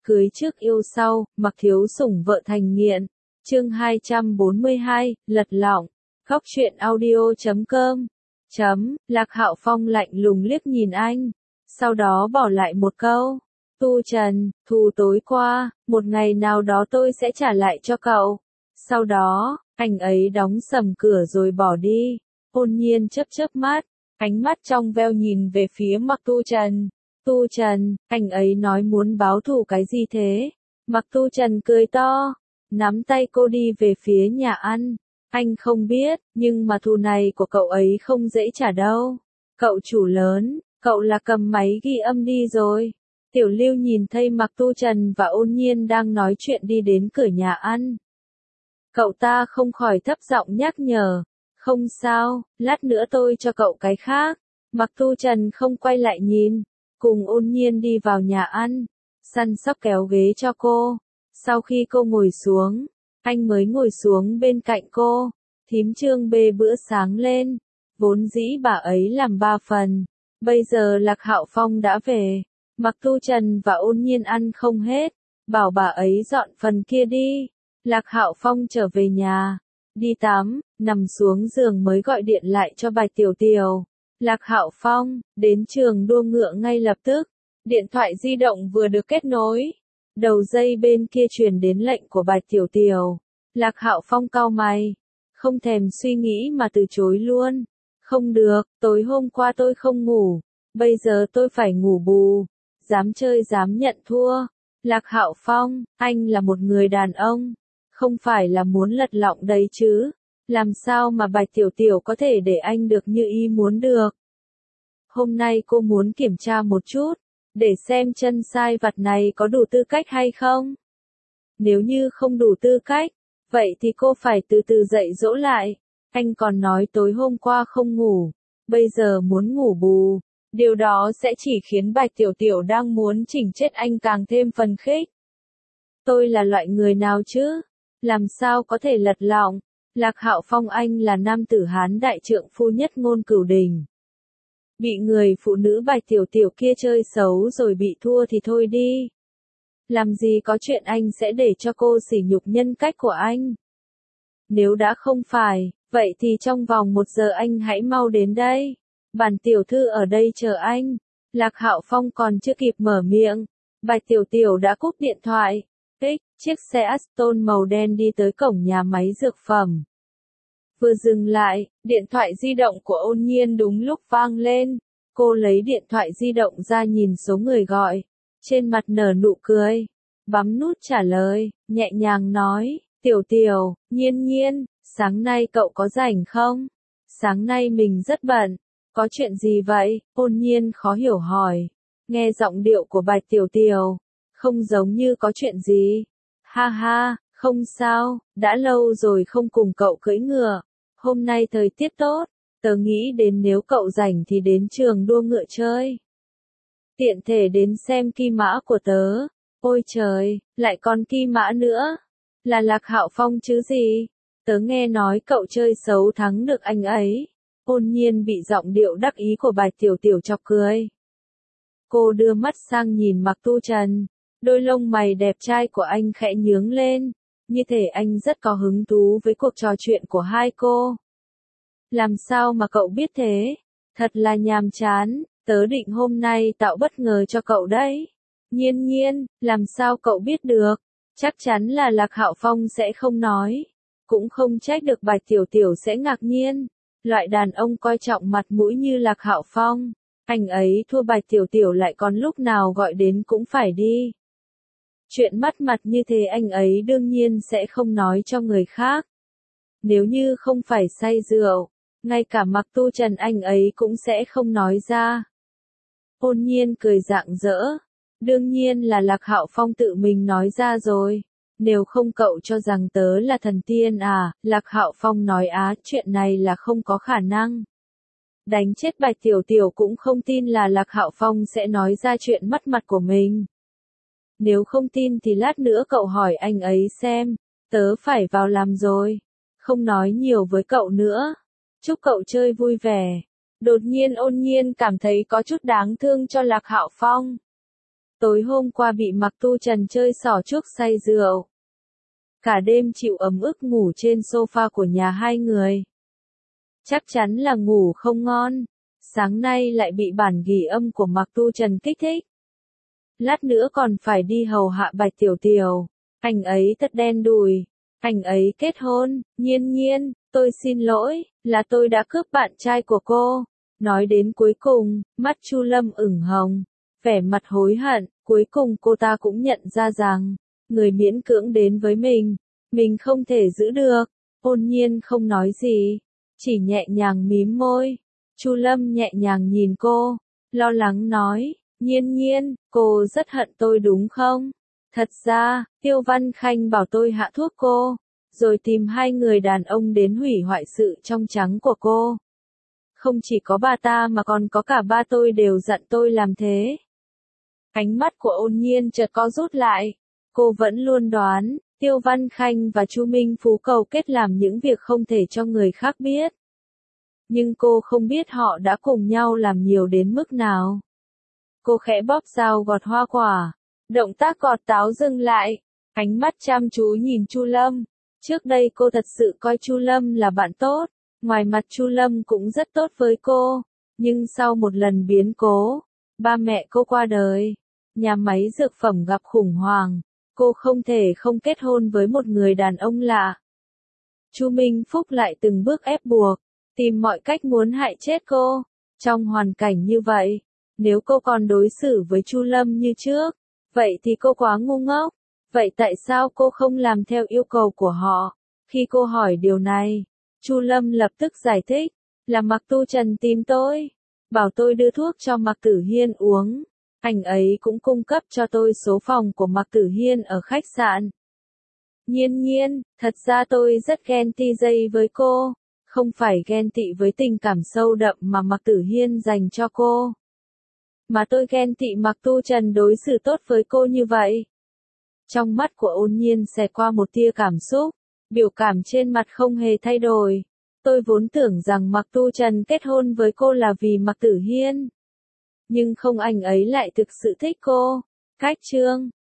cưới trước yêu sau, mặc thiếu sủng vợ thành nghiện. Chương 242, lật lọng. Góc truyện audio.com. Lạc Hạo Phong lạnh lùng liếc nhìn anh, sau đó bỏ lại một câu. Tu Trần, thù tối qua, một ngày nào đó tôi sẽ trả lại cho cậu. Sau đó, anh ấy đóng sầm cửa rồi bỏ đi. Ôn Nhiên chớp chớp mắt, ánh mắt trong veo nhìn về phía Mạc Tu Trần. Tu Trần, anh ấy nói muốn báo thù cái gì thế? Mạc Tu Trần cười to, nắm tay cô đi về phía nhà ăn. Anh không biết, nhưng mà thù này của cậu ấy không dễ trả đâu. Cậu chủ lớn, cậu là cầm máy ghi âm đi rồi. Tiểu Lưu nhìn thấy Mạc Tu Trần và Ôn Nhiên đang nói chuyện đi đến cửa nhà ăn. Cậu ta không khỏi thấp giọng nhắc nhở. Không sao, lát nữa tôi cho cậu cái khác. Mạc Tu Trần không quay lại nhìn, cùng Ôn Nhiên đi vào nhà ăn, săn sóc kéo ghế cho cô. Sau khi cô ngồi xuống, anh mới ngồi xuống bên cạnh cô. Thím Trương bê bữa sáng lên, vốn dĩ bà ấy làm 3 phần, bây giờ Lạc Hạo Phong đã về. Mạc Tu Trần và Ôn Nhiên ăn không hết, bảo bà ấy dọn phần kia đi. Lạc Hạo Phong trở về nhà, đi tắm, nằm xuống giường mới gọi điện lại cho Bạch Tiểu Tiểu. Lạc Hạo Phong, đến trường đua ngựa ngay lập tức. Điện thoại di động vừa được kết nối. Đầu dây bên kia truyền đến lệnh của Bạch Tiểu Tiểu. Lạc Hạo Phong cau mày, không thèm suy nghĩ mà từ chối luôn. Không được, tối hôm qua tôi không ngủ, bây giờ tôi phải ngủ bù. Dám chơi dám nhận thua. Lạc Hạo Phong, anh là một người đàn ông, không phải là muốn lật lọng đấy chứ. Làm sao mà Bạch Tiểu Tiểu có thể để anh được như ý muốn được. Hôm nay cô muốn kiểm tra một chút, để xem chân sai vặt này có đủ tư cách hay không. Nếu như không đủ tư cách, vậy thì cô phải từ từ dạy dỗ lại. Anh còn nói tối hôm qua không ngủ, bây giờ muốn ngủ bù. Điều đó sẽ chỉ khiến Bạch Tiểu Tiểu đang muốn chỉnh chết anh càng thêm phấn khích. Tôi là loại người nào chứ? Làm sao có thể lật lọng? Lạc Hạo Phong, anh là nam tử Hán đại trượng phu nhất ngôn cửu đình. Bị người phụ nữ Bạch Tiểu Tiểu kia chơi xấu rồi bị thua thì thôi đi. Làm gì có chuyện anh sẽ để cho cô sỉ nhục nhân cách của anh. Nếu đã không phải, vậy thì trong vòng 1 giờ anh hãy mau đến đây. Bản tiểu thư ở đây chờ anh. Lạc Hạo Phong còn chưa kịp mở miệng, Bạch Tiểu Tiểu đã cúp điện thoại. Chiếc xe Aston màu đen đi tới cổng nhà máy dược phẩm. Vừa dừng lại, điện thoại di động của Ôn Nhiên đúng lúc vang lên. Cô lấy điện thoại di động ra nhìn số người gọi, trên mặt nở nụ cười, bấm nút trả lời, nhẹ nhàng nói, Tiểu Tiểu, Nhiên Nhiên, sáng nay cậu có rảnh không? Sáng nay mình rất bận. Có chuyện gì vậy? Ôn Nhiên khó hiểu hỏi. Nghe giọng điệu của Bạch Tiểu Tiểu, không giống như có chuyện gì. Ha ha, không sao, đã lâu rồi không cùng cậu cưỡi ngựa. Hôm nay thời tiết tốt, tớ nghĩ đến nếu cậu rảnh thì đến trường đua ngựa chơi. Tiện thể đến xem kỳ mã của tớ. Ôi trời, lại còn kỳ mã nữa. Là Lạc Hạo Phong chứ gì? Tớ nghe nói cậu chơi xấu thắng được anh ấy. Ôn Nhiên bị giọng điệu đắc ý của Bạch Tiểu Tiểu chọc cười. Cô đưa mắt sang nhìn Mạc Tu Trần, đôi lông mày đẹp trai của anh khẽ nhướng lên, như thể anh rất có hứng thú với cuộc trò chuyện của hai cô. Làm sao mà cậu biết thế? Thật là nhàm chán, tớ định hôm nay tạo bất ngờ cho cậu đấy. Nhiên Nhiên, làm sao cậu biết được? Chắc chắn là Lạc Hạo Phong sẽ không nói, cũng không trách được Bạch Tiểu Tiểu sẽ ngạc nhiên. Loại đàn ông coi trọng mặt mũi như Lạc Hạo Phong, anh ấy thua Bạch Tiểu Tiểu lại còn lúc nào gọi đến cũng phải đi. Chuyện mất mặt như thế anh ấy đương nhiên sẽ không nói cho người khác. Nếu như không phải say rượu, ngay cả Mạc Tu Trần anh ấy cũng sẽ không nói ra. Ôn Nhiên cười rạng rỡ. Đương nhiên là Lạc Hạo Phong tự mình nói ra rồi. Nếu không cậu cho rằng tớ là thần tiên à? Lạc Hạo Phong nói chuyện này là không có khả năng. Đánh chết Bạch Tiểu Tiểu cũng không tin là Lạc Hạo Phong sẽ nói ra chuyện mất mặt của mình. Nếu không tin thì lát nữa cậu hỏi anh ấy xem, tớ phải vào làm rồi. Không nói nhiều với cậu nữa. Chúc cậu chơi vui vẻ. Đột nhiên Ôn Nhiên cảm thấy có chút đáng thương cho Lạc Hạo Phong. Tối hôm qua bị Mạc Tu Trần chơi xỏ chuốc say rượu. Cả đêm chịu ấm ức ngủ trên sofa của nhà hai người. Chắc chắn là ngủ không ngon. Sáng nay lại bị bản ghi âm của Mạc Tu Trần kích thích. Lát nữa còn phải đi hầu hạ Bạch Tiểu Tiểu. Anh ấy thật đen đủi. Anh ấy kết hôn. Nhiên Nhiên, tôi xin lỗi, là tôi đã cướp bạn trai của cô. Nói đến cuối cùng, mắt Chu Lâm ửng hồng, vẻ mặt hối hận. Cuối cùng cô ta cũng nhận ra rằng, người miễn cưỡng đến với mình không thể giữ được. Ôn Nhiên không nói gì, chỉ nhẹ nhàng mím môi. Chu Lâm nhẹ nhàng nhìn cô, lo lắng nói, Nhiên Nhiên, cô rất hận tôi đúng không? Thật ra, Tiêu Văn Khanh bảo tôi hạ thuốc cô, rồi tìm hai người đàn ông đến hủy hoại sự trong trắng của cô. Không chỉ có bà ta mà còn có cả ba tôi đều giận tôi làm thế. Ánh mắt của Ôn Nhiên chợt co rút lại. Cô vẫn luôn đoán, Tiêu Văn Khanh và Chu Minh Phú cầu kết làm những việc không thể cho người khác biết. Nhưng cô không biết họ đã cùng nhau làm nhiều đến mức nào. Cô khẽ bóp dao gọt hoa quả. Động tác gọt táo dừng lại. Ánh mắt chăm chú nhìn Chu Lâm. Trước đây cô thật sự coi Chu Lâm là bạn tốt. Ngoài mặt Chu Lâm cũng rất tốt với cô. Nhưng sau một lần biến cố, ba mẹ cô qua đời, nhà máy dược phẩm gặp khủng hoảng, cô không thể không kết hôn với một người đàn ông lạ. Chu Minh Phúc lại từng bước ép buộc, tìm mọi cách muốn hại chết cô. Trong hoàn cảnh như vậy, nếu cô còn đối xử với Chu Lâm như trước, vậy thì cô quá ngu ngốc. Vậy tại sao cô không làm theo yêu cầu của họ? Khi cô hỏi điều này, Chu Lâm lập tức giải thích, là Mạc Tu Trần tìm tôi, bảo tôi đưa thuốc cho Mạc Tử Hiên uống. Anh ấy cũng cung cấp cho tôi số phòng của Mạc Tử Hiên ở khách sạn. Nhiên Nhiên, thật ra tôi rất ghen tị dây với cô, không phải ghen tị với tình cảm sâu đậm mà Mạc Tử Hiên dành cho cô. Mà tôi ghen tị Mạc Tu Trần đối xử tốt với cô như vậy. Trong mắt của Ôn Nhiên xẹt qua một tia cảm xúc, biểu cảm trên mặt không hề thay đổi. Tôi vốn tưởng rằng Mạc Tu Trần kết hôn với cô là vì Mạc Tử Hiên. Nhưng không, anh ấy lại thực sự thích cô. Cách chương